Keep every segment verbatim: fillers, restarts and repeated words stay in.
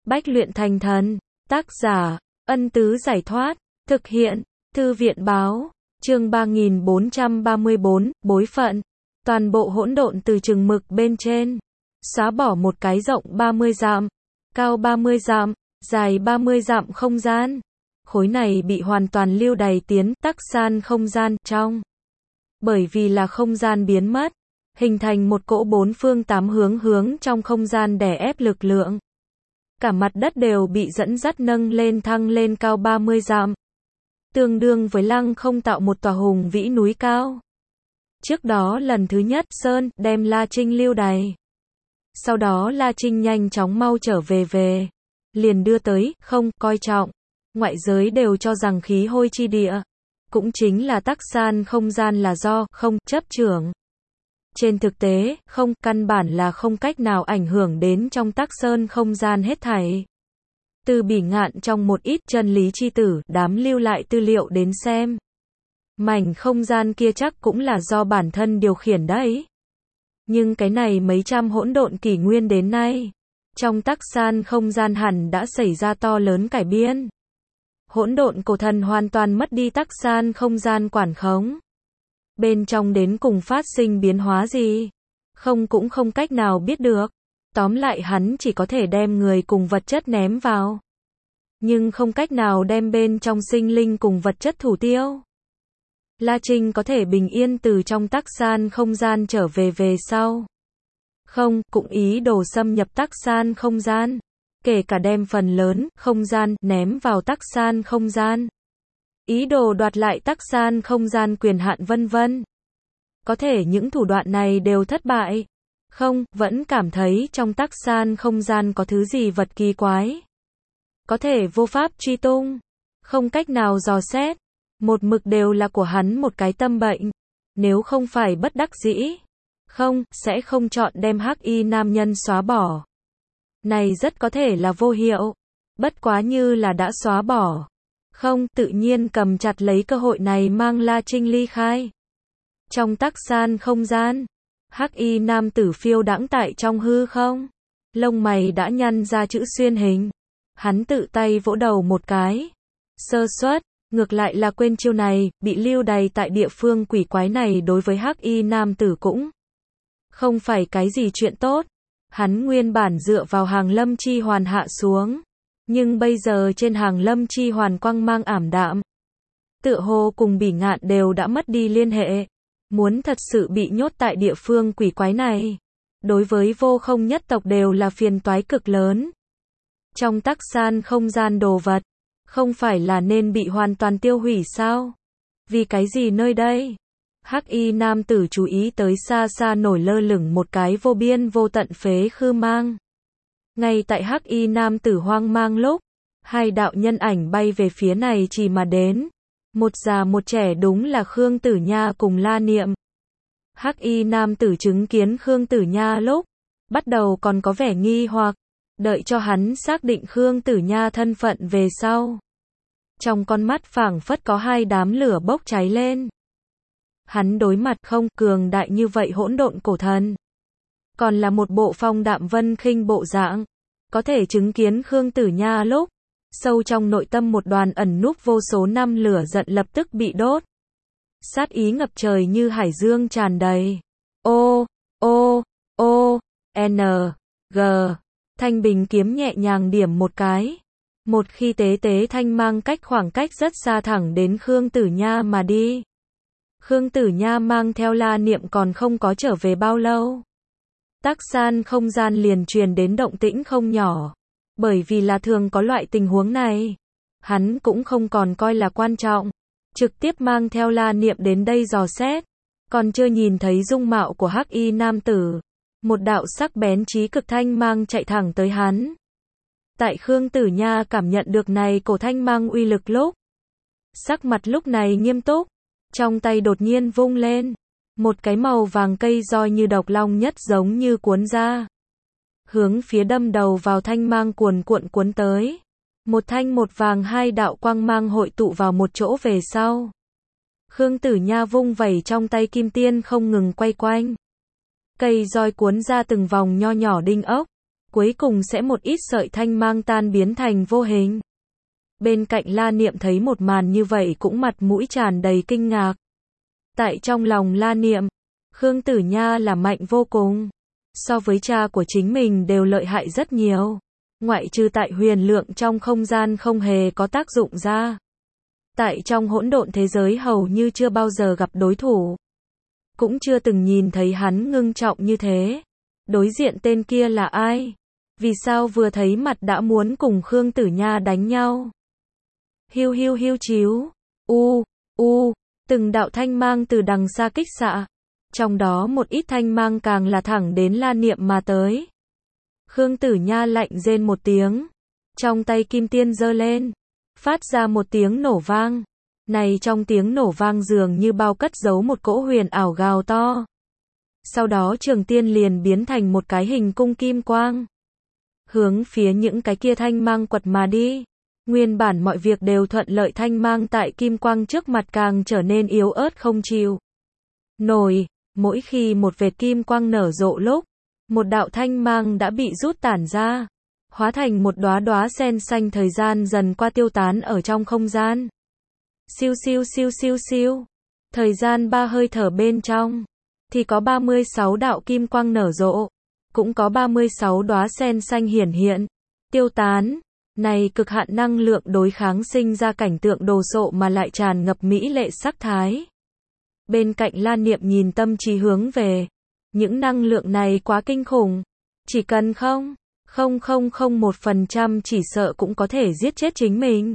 bách luyện thành thần. Tác giả, Ân Tứ Giải Thoát. Thực hiện, Thư viện Báo. Chương ba nghìn bốn trăm ba mươi bốn, bối phận. Toàn bộ hỗn độn từ chừng mực bên trên. Xóa bỏ một cái rộng ba mươi dặm, cao ba mươi dặm, dài ba mươi dặm không gian. Khối này bị hoàn toàn lưu đày tiến tắc san không gian trong. Bởi vì là không gian biến mất, hình thành một cỗ bốn phương tám hướng hướng trong không gian đè ép lực lượng. Cả mặt đất đều bị dẫn dắt nâng lên thăng lên cao ba mươi dặm. Tương đương với lăng không tạo một tòa hùng vĩ núi cao. Trước đó lần thứ nhất Sơn đem La Trinh lưu đày. Sau đó La Trinh nhanh chóng mau trở về về. Liền đưa tới, không, coi trọng. Ngoại giới đều cho rằng khí hôi chi địa. Cũng chính là tắc san không gian là do, không, chấp trưởng. Trên thực tế, không, căn bản là không cách nào ảnh hưởng đến trong tắc sơn không gian hết thảy. Từ Bỉ Ngạn trong một ít chân lý chi tử, đám lưu lại tư liệu đến xem. Mảnh không gian kia chắc cũng là do bản thân điều khiển đấy. Nhưng cái này mấy trăm hỗn độn kỷ nguyên đến nay, trong tắc san không gian hẳn đã xảy ra to lớn cải biến. Hỗn độn cổ thần hoàn toàn mất đi tắc san không gian quản khống. Bên trong đến cùng phát sinh biến hóa gì? Không cũng không cách nào biết được. Tóm lại hắn chỉ có thể đem người cùng vật chất ném vào. Nhưng không cách nào đem bên trong sinh linh cùng vật chất thủ tiêu. La Trinh có thể bình yên từ trong tắc san không gian trở về về sau. Không, cũng ý đồ xâm nhập tắc san không gian. Kể cả đem phần lớn, không gian, ném vào tắc san không gian. Ý đồ đoạt lại tắc san không gian quyền hạn vân vân. Có thể những thủ đoạn này đều thất bại. Không, vẫn cảm thấy trong tắc san không gian có thứ gì vật kỳ quái. Có thể vô pháp truy tung. Không cách nào dò xét. Một mực đều là của hắn một cái tâm bệnh. Nếu không phải bất đắc dĩ. Không, sẽ không chọn đem hắc y nam nhân xóa bỏ. Này rất có thể là vô hiệu. Bất quá như là đã xóa bỏ. Không, tự nhiên cầm chặt lấy cơ hội này mang La Trinh ly khai. Trong tắc san không gian, hắc y nam tử phiêu đãng tại trong hư không. Lông mày đã nhăn ra chữ xuyên hình. Hắn tự tay vỗ đầu một cái. Sơ suất, ngược lại là quên chiêu này, bị lưu đày tại địa phương quỷ quái này đối với hắc y nam tử cũng không phải cái gì chuyện tốt. Hắn nguyên bản dựa vào hàng lâm chi hoàn hạ xuống. Nhưng bây giờ trên hàng lâm chi hoàn quang mang ảm đạm. Tựa hồ cùng Bỉ Ngạn đều đã mất đi liên hệ. Muốn thật sự bị nhốt tại địa phương quỷ quái này. Đối với vô không nhất tộc đều là phiền toái cực lớn. Trong tắc san không gian đồ vật. Không phải là nên bị hoàn toàn tiêu hủy sao? Vì cái gì nơi đây? Hắc y nam tử chú ý tới xa xa nổi lơ lửng một cái vô biên vô tận phế khư mang. Ngay tại hắc y nam tử hoang mang lúc, hai đạo nhân ảnh bay về phía này chỉ mà đến. Một già một trẻ đúng là Khương Tử Nha cùng La Niệm. Hắc y nam tử chứng kiến Khương Tử Nha lúc, bắt đầu còn có vẻ nghi hoặc, đợi cho hắn xác định Khương Tử Nha thân phận về sau. Trong con mắt phảng phất có hai đám lửa bốc cháy lên. Hắn đối mặt không cường đại như vậy hỗn độn cổ thần. Còn là một bộ phong đạm vân khinh bộ dạng. Có thể chứng kiến Khương Tử Nha lúc, sâu trong nội tâm một đoàn ẩn núp vô số năm lửa giận lập tức bị đốt. Sát ý ngập trời như hải dương tràn đầy. O, O, O, N, G. Thanh bình kiếm nhẹ nhàng điểm một cái. Một khi tế tế thanh mang cách khoảng cách rất xa thẳng đến Khương Tử Nha mà đi. Khương Tử Nha mang theo La Niệm còn không có trở về bao lâu. Tắc san không gian liền truyền đến động tĩnh không nhỏ. Bởi vì là thường có loại tình huống này. Hắn cũng không còn coi là quan trọng. Trực tiếp mang theo La Niệm đến đây dò xét. Còn chưa nhìn thấy dung mạo của hắc y nam tử. Một đạo sắc bén chí cực thanh mang chạy thẳng tới hắn. Tại Khương Tử Nha cảm nhận được này cổ thanh mang uy lực lúc. Sắc mặt lúc này nghiêm túc. Trong tay đột nhiên vung lên. Một cái màu vàng cây roi như độc long nhất giống như cuốn ra. Hướng phía đâm đầu vào thanh mang cuồn cuộn cuốn tới. Một thanh một vàng hai đạo quang mang hội tụ vào một chỗ về sau. Khương Tử Nha vung vẩy trong tay kim tiên không ngừng quay quanh. Cây roi cuốn ra từng vòng nho nhỏ đinh ốc. cuối cùng sẽ một ít sợi thanh mang tan biến thành vô hình. Bên cạnh La Niệm thấy một màn như vậy cũng mặt mũi tràn đầy kinh ngạc. Tại trong lòng La Niệm, Khương Tử Nha là mạnh vô cùng. So với cha của chính mình đều lợi hại rất nhiều. Ngoại trừ tại huyền lượng trong không gian không hề có tác dụng ra. Tại trong hỗn độn thế giới hầu như chưa bao giờ gặp đối thủ. Cũng chưa từng nhìn thấy hắn ngưng trọng như thế. Đối diện tên kia là ai? Vì sao vừa thấy mặt đã muốn cùng Khương Tử Nha đánh nhau? Hiu hiu hiu chíu. U, u, từng đạo thanh mang từ đằng xa kích xạ. Trong đó một ít thanh mang càng là thẳng đến La Niệm mà tới. Khương Tử Nha lạnh rên một tiếng. Trong tay kim tiên giơ lên. Phát ra một tiếng nổ vang. Này trong tiếng nổ vang dường như bao cất giấu một cỗ huyền ảo gào to. Sau đó trường tiên liền biến thành một cái hình cung kim quang. Hướng phía những cái kia thanh mang quật mà đi. Nguyên bản mọi việc đều thuận lợi, thanh mang tại kim quang trước mặt càng trở nên yếu ớt không chịu nổi. Mỗi khi một vệt kim quang nở rộ lúc, một đạo thanh mang đã bị rút tản ra, hóa thành một đóa đóa sen xanh, thời gian dần qua tiêu tán ở trong không gian. Siêu siêu siêu siêu siêu. Thời gian ba hơi thở bên trong, thì có ba mươi sáu đạo kim quang nở rộ, cũng có ba mươi sáu đóa sen xanh hiển hiện, tiêu tán. Này cực hạn năng lượng đối kháng sinh ra cảnh tượng đồ sộ mà lại tràn ngập mỹ lệ sắc thái. Bên cạnh La Niệm nhìn tâm trí hướng về. Những năng lượng này quá kinh khủng. Chỉ cần không, không không không một phần trăm chỉ sợ cũng có thể giết chết chính mình.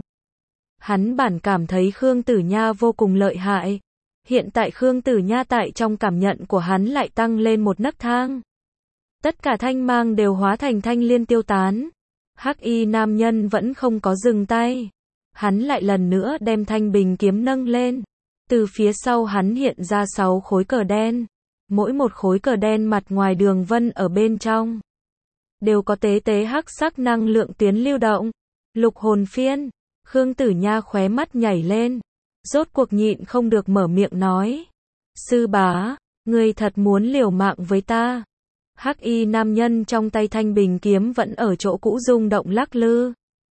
Hắn bản cảm thấy Khương Tử Nha vô cùng lợi hại. Hiện tại Khương Tử Nha tại trong cảm nhận của hắn lại tăng lên một nấc thang. Tất cả thanh mang đều hóa thành thanh liên tiêu tán. Hắc y nam nhân vẫn không có dừng tay. Hắn lại lần nữa đem thanh bình kiếm nâng lên. Từ phía sau hắn hiện ra sáu khối cờ đen. Mỗi một khối cờ đen mặt ngoài đường vân ở bên trong đều có tế tế hắc sắc năng lượng tuyến lưu động. Lục hồn phiên. Khương Tử Nha khóe mắt nhảy lên. Rốt cuộc nhịn không được mở miệng nói. Sư bá, ngươi thật muốn liều mạng với ta. Hắc y nam nhân trong tay thanh bình kiếm vẫn ở chỗ cũ rung động lắc lư.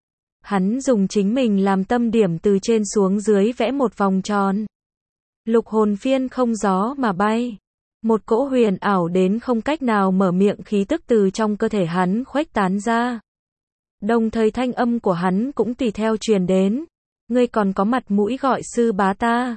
Hắn dùng chính mình làm tâm điểm từ trên xuống dưới vẽ một vòng tròn. Lục hồn phiên không gió mà bay. Một cỗ huyền ảo đến không cách nào mở miệng khí tức từ trong cơ thể hắn khuếch tán ra. Đồng thời thanh âm của hắn cũng tùy theo truyền đến. Ngươi còn có mặt mũi gọi sư bá ta.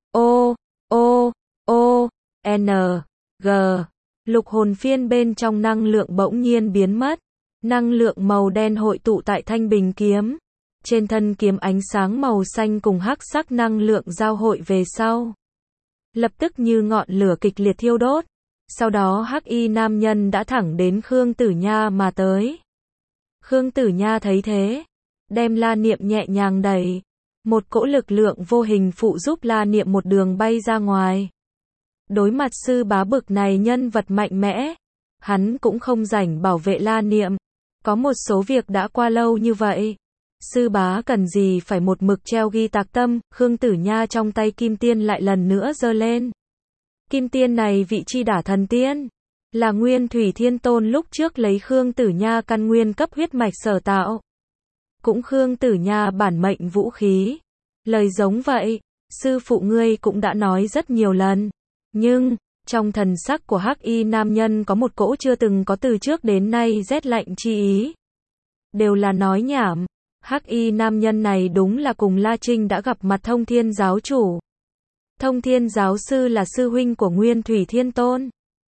O, O, O, N, G. Lục hồn phiên bên trong năng lượng bỗng nhiên biến mất. Năng lượng màu đen hội tụ tại thanh bình kiếm. Trên thân kiếm ánh sáng màu xanh cùng hắc sắc năng lượng giao hội về sau. Lập tức như ngọn lửa kịch liệt thiêu đốt. Sau đó hắc y nam nhân đã thẳng đến Khương Tử Nha mà tới. Khương Tử Nha thấy thế, đem La Niệm nhẹ nhàng đẩy. Một cỗ lực lượng vô hình phụ giúp La Niệm một đường bay ra ngoài. Đối mặt sư bá bực này nhân vật mạnh mẽ, hắn cũng không rảnh bảo vệ La Niệm. Có một số việc đã qua lâu như vậy, sư bá cần gì phải một mực treo ghi tạc tâm. Khương Tử Nha trong tay kim tiên lại lần nữa giơ lên. Kim tiên này vị chi đả thần tiên, là Nguyên Thủy Thiên Tôn lúc trước lấy Khương Tử Nha căn nguyên cấp huyết mạch sở tạo. Cũng Khương Tử Nha bản mệnh vũ khí. Lời giống vậy, sư phụ ngươi cũng đã nói rất nhiều lần. Nhưng, trong thần sắc của hắc y nam nhân có một cỗ chưa từng có từ trước đến nay rét lạnh chi ý. Đều là nói nhảm. Hắc y nam nhân này đúng là cùng La Trinh đã gặp mặt Thông Thiên giáo chủ. Thông Thiên giáo sư là sư huynh của Nguyên Thủy Thiên Tôn.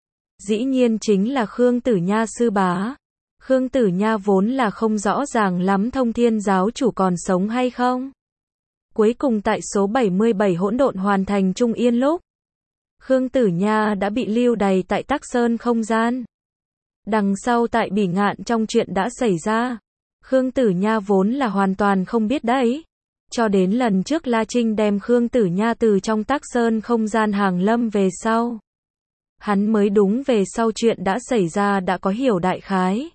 Dĩ nhiên chính là Khương Tử Nha sư bá. Khương Tử Nha vốn là không rõ ràng lắm Thông Thiên giáo chủ còn sống hay không. Cuối cùng tại số bảy mươi bảy hỗn độn hoàn thành trung yên lúc, Khương Tử Nha đã bị lưu đày tại Tắc Sơn không gian. Đằng sau tại Bỉ Ngạn trong chuyện đã xảy ra, Khương Tử Nha vốn là hoàn toàn không biết đấy. Cho đến lần trước La Trinh đem Khương Tử Nha từ trong Tắc Sơn không gian hàng lâm về sau, hắn mới đúng về sau chuyện đã xảy ra đã có hiểu đại khái.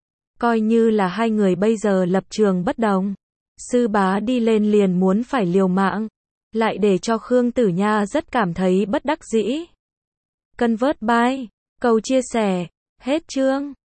Coi như là hai người bây giờ lập trường bất đồng. Sư bá đi lên liền muốn phải liều mạng, lại để cho Khương Tử Nha rất cảm thấy bất đắc dĩ. Convert by, cầu chia sẻ, hết chương.